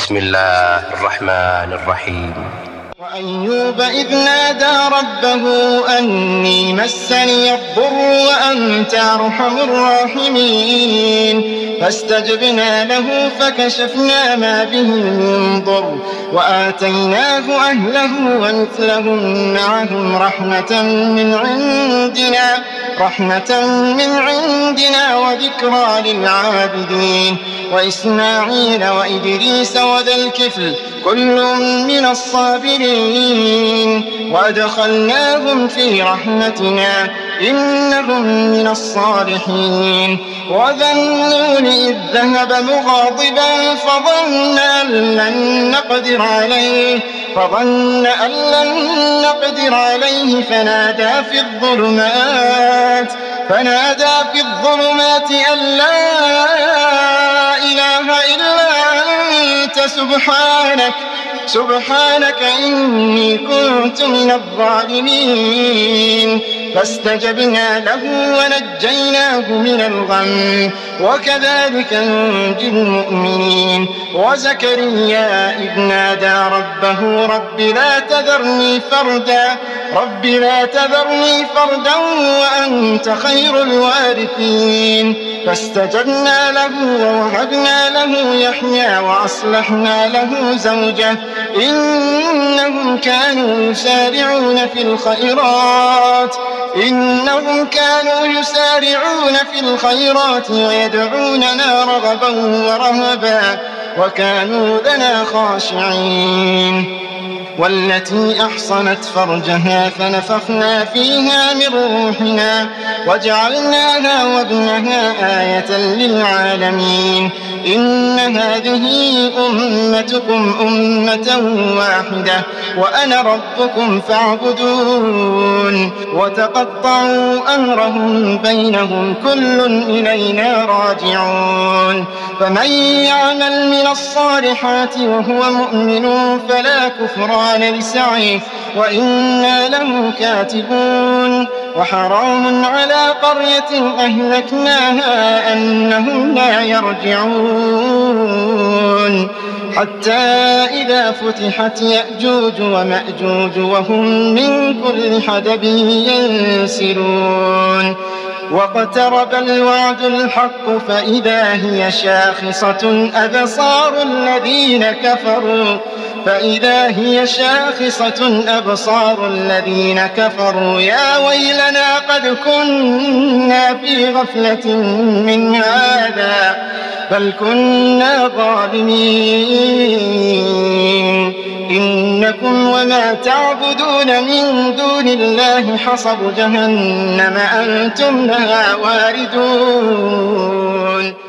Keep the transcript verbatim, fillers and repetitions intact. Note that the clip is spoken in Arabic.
بسم الله الرحمن الرحيم. وأيوب إذ نادى ربه أني مسني الضر وأنت أرحم الراحمين فاستجبنا له فكشفنا ما به من ضر وآتيناه أهله ومثلهم معهم رحمة من عندنا رحمة من عندنا وذكرى للعابدين وإسماعيل وإدريس وذا الكفل كل من الصابرين وأدخلناهم في رحمتنا إنهم من الصالحين وذا النون إذ ذهب مغاضبا فظن أن لن نقدر عليه فظن أن لن نقدر عليه فنادى في الظلمات فنادى في الظلمات أن لا إله إلا أنت سبحانك سبحانك إني كنت من الظالمين فاستجبنا له ونجيناه من الغم وكذلك ننجي المؤمنين وزكريا إذ نادى ربه رب لا تذرني فردا رب لا تذرني فردا وأنت خير الوارثين فاستجبنا له ووهبنا له يحيى وأصلحنا له زوجه إنهم كانوا يسارعون في الخيرات إنهم كانوا يسارعون في الخيرات ويدعوننا رغبا ورهبا وكانوا لنا خاشعين والتي أحصنت فرجها فنفخنا فيها من روحنا وجعلناها وابنها آية للعالمين إن هذه أمتكم أمة واحدة وأنا ربكم فاعبدون وتقطعوا أمرهم بينهم كل إلينا راجعون فمن يعمل من الصالحات وهو مؤمن فلا كفران لسعيه وإنا له كاتبون وحرام على قرية أهلكناها أنهم لا يرجعون حتى إذا فتحت يأجوج ومأجوج وهم من كل حدب ينسلون واقترب الوعد الحق فإذا هي شاخصة أبصار الذين كفروا فإذا هي شاخصة أبصار الذين كفروا يا ويلنا قد كنا في غفلة من هذا بل كنا ظالمين إنكم وما تعبدون من دون الله حصب جهنم أنتم لها واردون